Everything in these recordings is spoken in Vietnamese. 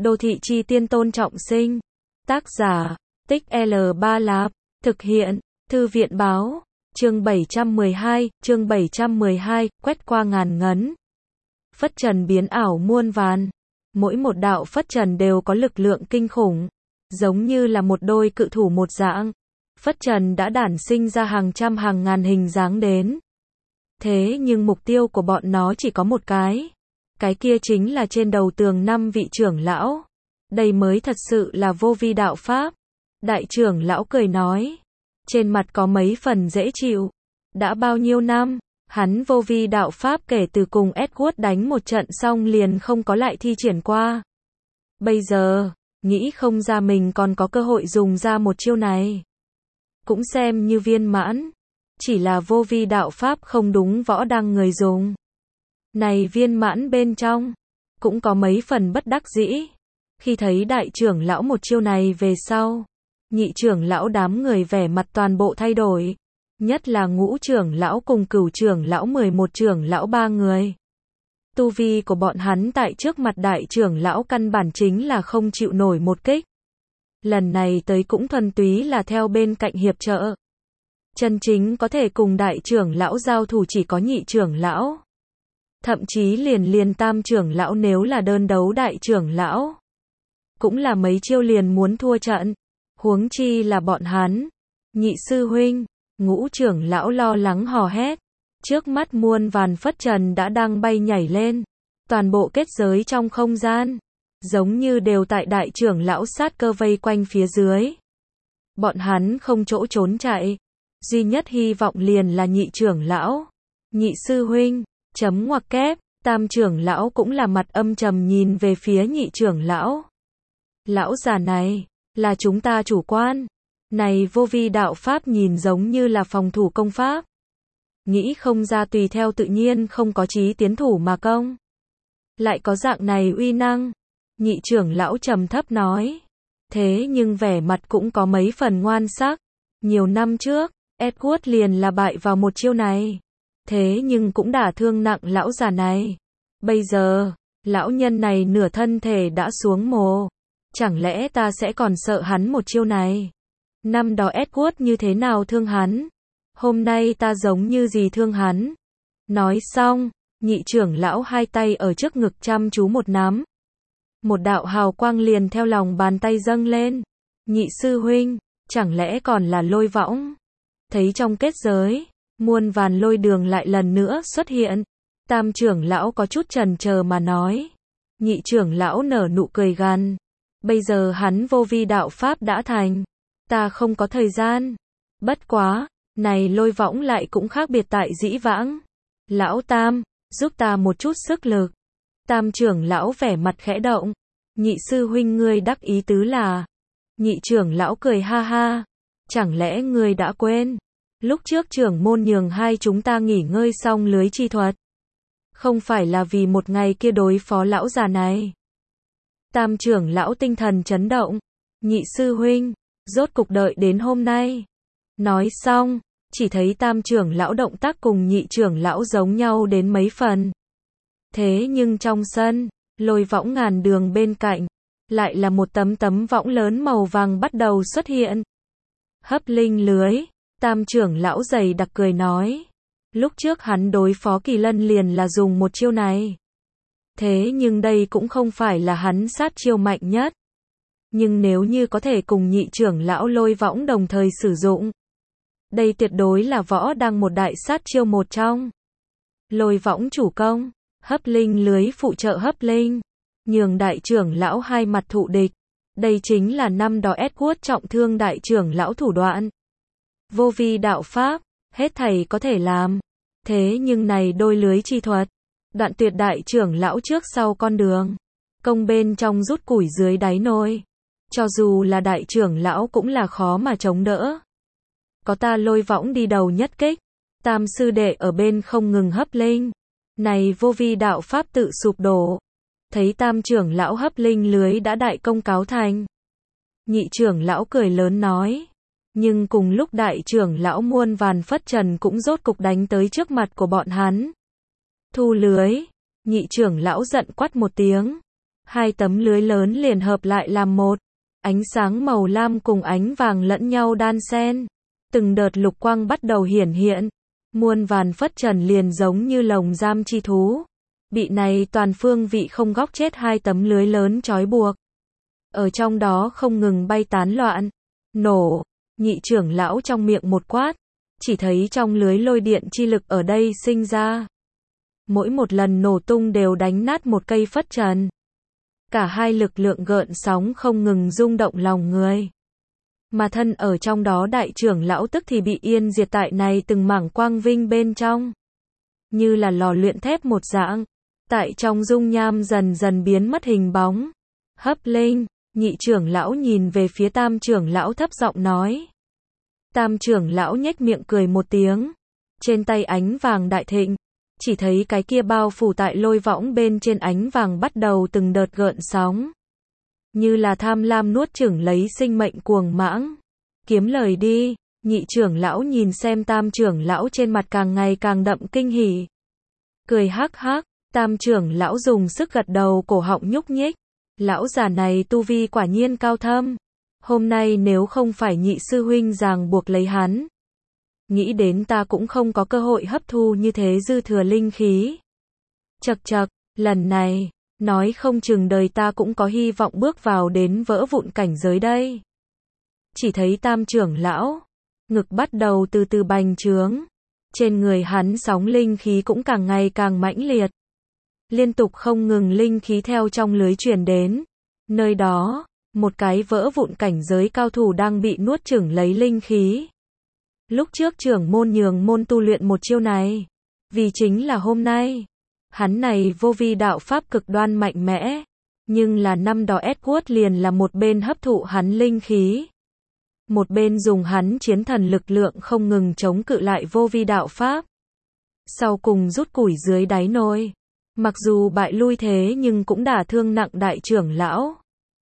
Đô thị chi tiên Tôn Trọng Sinh. Tác giả, Tích L3 Lạp. Thực hiện, Thư viện báo. Chương 712, quét qua ngàn ngấn. Phất trần biến ảo muôn vàn. Mỗi một đạo phất trần đều có lực lượng kinh khủng, giống như là một đôi cự thủ một dạng. Phất trần đã đản sinh ra hàng trăm hàng ngàn hình dáng đến. Thế nhưng mục tiêu của bọn nó chỉ có một cái kia chính là trên đầu tường 5 vị trưởng lão. Đây mới thật sự là vô vi đạo pháp. Đại trưởng lão cười nói, trên mặt có mấy phần dễ chịu. Đã bao nhiêu năm, hắn vô vi đạo pháp kể từ cùng Edward đánh một trận xong liền không có lại thi triển qua. Bây giờ, nghĩ không ra mình còn có cơ hội dùng ra một chiêu này. Cũng xem như viên mãn. Chỉ là vô vi đạo pháp không đúng võ đăng người dùng. Này viên mãn bên trong, cũng có mấy phần bất đắc dĩ. Khi thấy đại trưởng lão một chiêu này về sau, nhị trưởng lão đám người vẻ mặt toàn bộ thay đổi. Nhất là ngũ trưởng lão cùng cửu trưởng lão 11 trưởng lão 3 người. Tu vi của bọn hắn tại trước mặt đại trưởng lão căn bản chính là không chịu nổi một kích. Lần này tới cũng thuần túy là theo bên cạnh hiệp trợ. Chân chính có thể cùng đại trưởng lão giao thủ chỉ có nhị trưởng lão. Thậm chí liền tam trưởng lão nếu là đơn đấu đại trưởng lão. Cũng là mấy chiêu liền muốn thua trận. Huống chi là bọn hắn. Nhị sư huynh, ngũ trưởng lão lo lắng hò hét. Trước mắt muôn vàn phất trần đã đang bay nhảy lên. Toàn bộ kết giới trong không gian. Giống như đều tại đại trưởng lão sát cơ vây quanh phía dưới. Bọn hắn không chỗ trốn chạy. Duy nhất hy vọng liền là nhị trưởng lão. Nhị sư huynh, chấm ngoặc kép, tam trưởng lão cũng là mặt âm trầm nhìn về phía nhị trưởng lão. Lão già này, là chúng ta chủ quan. Này vô vi đạo pháp nhìn giống như là phòng thủ công pháp. Nghĩ không ra tùy theo tự nhiên không có chí tiến thủ mà công. Lại có dạng này uy năng. Nhị trưởng lão trầm thấp nói. Thế nhưng vẻ mặt cũng có mấy phần ngoan sắc. Nhiều năm trước, Edward liền là bại vào một chiêu này. Thế nhưng cũng đả thương nặng lão già này. Bây giờ, lão nhân này nửa thân thể đã xuống mồ. Chẳng lẽ ta sẽ còn sợ hắn một chiêu này? Năm đó Edward như thế nào thương hắn? Hôm nay ta giống như gì thương hắn? Nói xong, nhị trưởng lão hai tay ở trước ngực chăm chú một nắm. Một đạo hào quang liền theo lòng bàn tay dâng lên. Nhị sư huynh, chẳng lẽ còn là lôi võng? Thấy trong kết giới, muôn vàn lôi đường lại lần nữa xuất hiện. Tam trưởng lão có chút chần chờ mà nói. Nhị trưởng lão nở nụ cười gằn. Bây giờ hắn vô vi đạo pháp đã thành. Ta không có thời gian. Bất quá, này lôi võng lại cũng khác biệt tại dĩ vãng. Lão Tam, giúp ta một chút sức lực. Tam trưởng lão vẻ mặt khẽ động. Nhị sư huynh ngươi đắc ý tứ là. Nhị trưởng lão cười ha ha. Chẳng lẽ ngươi đã quên? Lúc trước trưởng môn nhường hai chúng ta nghỉ ngơi xong lưới chi thuật. Không phải là vì một ngày kia đối phó lão già này. Tam trưởng lão tinh thần chấn động. Nhị sư huynh, rốt cục đợi đến hôm nay. Nói xong, chỉ thấy tam trưởng lão động tác cùng nhị trưởng lão giống nhau đến mấy phần. Thế nhưng trong sân, lôi võng ngàn đường bên cạnh, lại là một tấm võng lớn màu vàng bắt đầu xuất hiện. Hấp linh lưới, tam trưởng lão dày đặc cười nói. Lúc trước hắn đối phó Kỳ Lân liền là dùng một chiêu này. Thế nhưng đây cũng không phải là hắn sát chiêu mạnh nhất. Nhưng nếu như có thể cùng nhị trưởng lão lôi võng đồng thời sử dụng. Đây tuyệt đối là võ đăng một đại sát chiêu một trong. Lôi võng chủ công, hấp linh lưới phụ trợ hấp linh. Nhường đại trưởng lão hai mặt thụ địch. Đây chính là năm đó Edward trọng thương đại trưởng lão thủ đoạn. Vô vi đạo pháp, hết thầy có thể làm. Thế nhưng này đôi lưới chi thuật. Đoạn tuyệt đại trưởng lão trước sau con đường. Công bên trong rút củi dưới đáy nồi. Cho dù là đại trưởng lão cũng là khó mà chống đỡ. Có ta lôi võng đi đầu nhất kích. Tam sư đệ ở bên không ngừng hấp linh. Này vô vi đạo pháp tự sụp đổ. Thấy tam trưởng lão hấp linh lưới đã đại công cáo thành. Nhị trưởng lão cười lớn nói. Nhưng cùng lúc đại trưởng lão muôn vàn phất trần cũng rốt cục đánh tới trước mặt của bọn hắn. Thu lưới. Nhị trưởng lão giận quát một tiếng. Hai tấm lưới lớn liền hợp lại làm một. Ánh sáng màu lam cùng ánh vàng lẫn nhau đan xen. Từng đợt lục quang bắt đầu hiển hiện. Muôn vàn phất trần liền giống như lồng giam chi thú. Bị này toàn phương vị không góc chết hai tấm lưới lớn trói buộc. Ở trong đó không ngừng bay tán loạn. Nổ, nhị trưởng lão trong miệng một quát. Chỉ thấy trong lưới lôi điện chi lực ở đây sinh ra. Mỗi một lần nổ tung đều đánh nát một cây phất trần. Cả hai lực lượng gợn sóng không ngừng rung động lòng người. Mà thân ở trong đó đại trưởng lão tức thì bị yên diệt tại này từng mảng quang vinh bên trong. Như là lò luyện thép một dạng. Tại trong dung nham dần dần biến mất hình bóng. Hấp linh, nhị trưởng lão nhìn về phía tam trưởng lão thấp giọng nói. Tam trưởng lão nhếch miệng cười một tiếng. Trên tay ánh vàng đại thịnh. Chỉ thấy cái kia bao phủ tại lôi võng bên trên ánh vàng bắt đầu từng đợt gợn sóng. Như là tham lam nuốt chửng lấy sinh mệnh cuồng mãng. Kiếm lời đi, nhị trưởng lão nhìn xem tam trưởng lão trên mặt càng ngày càng đậm kinh hỉ. Cười hắc hắc, tam trưởng lão dùng sức gật đầu cổ họng nhúc nhích. Lão già này tu vi quả nhiên cao thâm. Hôm nay nếu không phải nhị sư huynh ràng buộc lấy hắn. Nghĩ đến ta cũng không có cơ hội hấp thu như thế dư thừa linh khí. Chậc chậc, lần này, nói không chừng đời ta cũng có hy vọng bước vào đến vỡ vụn cảnh giới đây. Chỉ thấy tam trưởng lão, ngực bắt đầu từ từ bành trướng. Trên người hắn sóng linh khí cũng càng ngày càng mãnh liệt. Liên tục không ngừng linh khí theo trong lưới truyền đến. Nơi đó, một cái vỡ vụn cảnh giới cao thủ đang bị nuốt chửng lấy linh khí. Lúc trước trưởng môn nhường môn tu luyện một chiêu này. Vì chính là hôm nay. Hắn này vô vi đạo pháp cực đoan mạnh mẽ. Nhưng là năm đó Edward liền là một bên hấp thụ hắn linh khí. Một bên dùng hắn chiến thần lực lượng không ngừng chống cự lại vô vi đạo pháp. Sau cùng rút củi dưới đáy nồi. Mặc dù bại lui thế nhưng cũng đả thương nặng đại trưởng lão.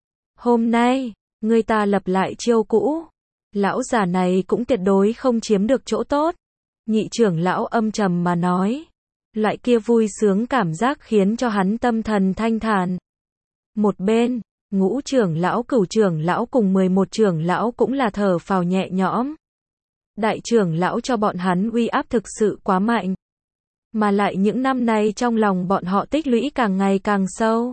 Hôm nay, người ta lập lại chiêu cũ. Lão già này cũng tuyệt đối không chiếm được chỗ tốt. Nhị trưởng lão âm trầm mà nói. Loại kia vui sướng cảm giác khiến cho hắn tâm thần thanh thản. Một bên, ngũ trưởng lão cửu trưởng lão cùng 11 trưởng lão cũng là thở phào nhẹ nhõm. Đại trưởng lão cho bọn hắn uy áp thực sự quá mạnh. Mà lại những năm nay trong lòng bọn họ tích lũy càng ngày càng sâu.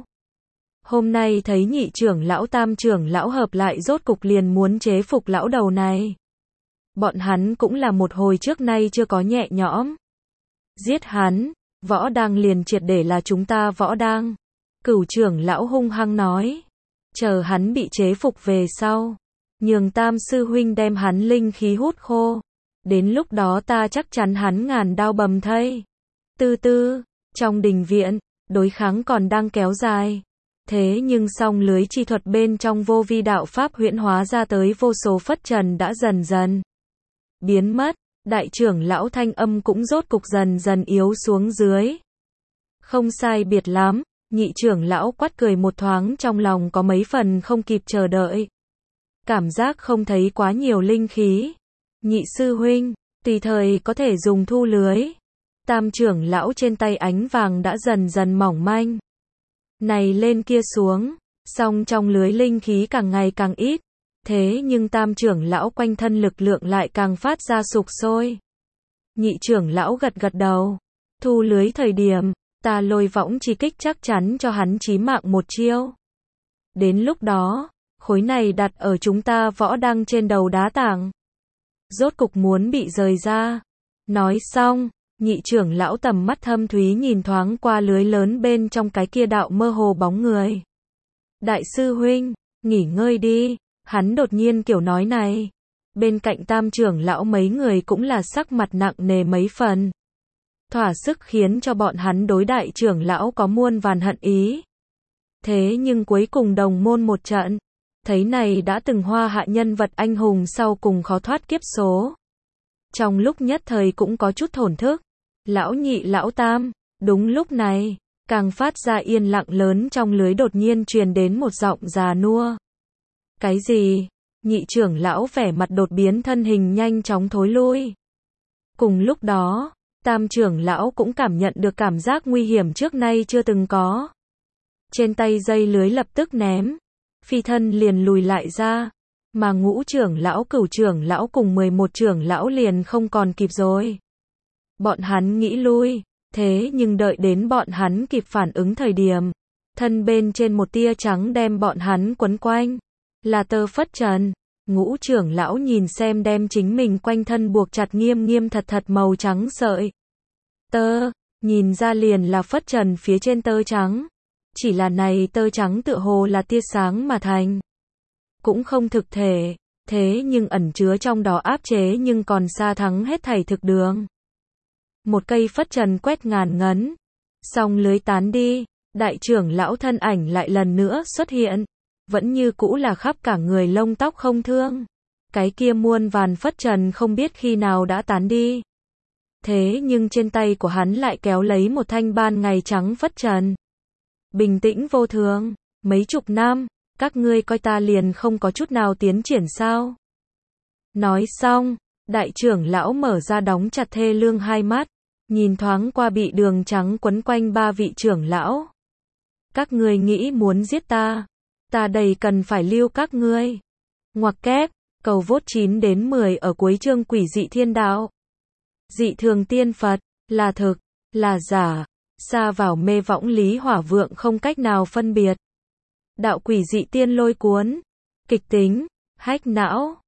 Hôm nay thấy nhị trưởng lão tam trưởng lão hợp lại rốt cục liền muốn chế phục lão đầu này. Bọn hắn cũng là một hồi trước nay chưa có nhẹ nhõm. Giết hắn, võ đang liền triệt để là chúng ta võ đang. Cửu trưởng lão hung hăng nói. Chờ hắn bị chế phục về sau. Nhường tam sư huynh đem hắn linh khí hút khô. Đến lúc đó ta chắc chắn hắn ngàn đao bầm thây. Từ từ, trong đình viện, đối kháng còn đang kéo dài. Thế nhưng song lưới chi thuật bên trong vô vi đạo pháp huyễn hóa ra tới vô số phất trần đã dần dần biến mất, đại trưởng lão thanh âm cũng rốt cục dần dần yếu xuống dưới. Không sai biệt lắm, nhị trưởng lão quát cười một thoáng trong lòng có mấy phần không kịp chờ đợi. Cảm giác không thấy quá nhiều linh khí. Nhị sư huynh, tùy thời có thể dùng thu lưới. Tam trưởng lão trên tay ánh vàng đã dần dần mỏng manh. Này lên kia xuống, song trong lưới linh khí càng ngày càng ít. Thế nhưng tam trưởng lão quanh thân lực lượng lại càng phát ra sục sôi. Nhị trưởng lão gật gật đầu. Thu lưới thời điểm, ta lôi võng chi kích chắc chắn cho hắn chí mạng một chiêu. Đến lúc đó, khối này đặt ở chúng ta võ đăng trên đầu đá tảng. Rốt cục muốn bị rời ra. Nói xong, nhị trưởng lão tầm mắt thâm thúy nhìn thoáng qua lưới lớn bên trong cái kia đạo mơ hồ bóng người. Đại sư huynh, nghỉ ngơi đi, hắn đột nhiên kiểu nói này. Bên cạnh tam trưởng lão mấy người cũng là sắc mặt nặng nề mấy phần. Thỏa sức khiến cho bọn hắn đối đại trưởng lão có muôn vàn hận ý. Thế nhưng cuối cùng đồng môn một trận. Thấy này đã từng hoa hạ nhân vật anh hùng sau cùng khó thoát kiếp số. Trong lúc nhất thời cũng có chút thổn thức. Lão nhị lão tam, đúng lúc này, càng phát ra yên lặng lớn trong lưới đột nhiên truyền đến một giọng già nua. Cái gì? Nhị trưởng lão vẻ mặt đột biến thân hình nhanh chóng thối lui. Cùng lúc đó, tam trưởng lão cũng cảm nhận được cảm giác nguy hiểm trước nay chưa từng có. Trên tay dây lưới lập tức ném. Phi thân liền lùi lại ra. Mà Ngũ trưởng lão, Cửu trưởng lão cùng 11 trưởng lão liền không còn kịp rồi. Bọn hắn nghĩ lui. Thế nhưng đợi đến bọn hắn kịp phản ứng thời điểm, thân bên trên một tia trắng đem bọn hắn quấn quanh. Là tơ phất trần. Ngũ trưởng lão nhìn xem đem chính mình quanh thân buộc chặt nghiêm nghiêm thật thật màu trắng sợi tơ, nhìn ra liền là phất trần phía trên tơ trắng. Chỉ là này tơ trắng tựa hồ là tia sáng mà thành. Cũng không thực thể, thế nhưng ẩn chứa trong đó áp chế nhưng còn xa thắng hết thảy thực đường. Một cây phất trần quét ngàn ngấn, xong lưới tán đi, đại trưởng lão thân ảnh lại lần nữa xuất hiện, vẫn như cũ là khắp cả người lông tóc không thương. Cái kia muôn vàn phất trần không biết khi nào đã tán đi. Thế nhưng trên tay của hắn lại kéo lấy một thanh ban ngày trắng phất trần. Bình tĩnh vô thường, mấy chục năm, các ngươi coi ta liền không có chút nào tiến triển sao? Nói xong, đại trưởng lão mở ra đóng chặt thê lương hai mắt, nhìn thoáng qua bị đường trắng quấn quanh ba vị trưởng lão. Các ngươi nghĩ muốn giết ta, ta đầy cần phải lưu các ngươi. Ngoặc kép, cầu vote 9 đến 10 ở cuối chương Quỷ dị thiên đạo. Dị thường tiên Phật, là thực, là giả, xa vào mê võng lý hỏa vượng không cách nào phân biệt. Đạo quỷ dị tiên lôi cuốn, kịch tính, hách não.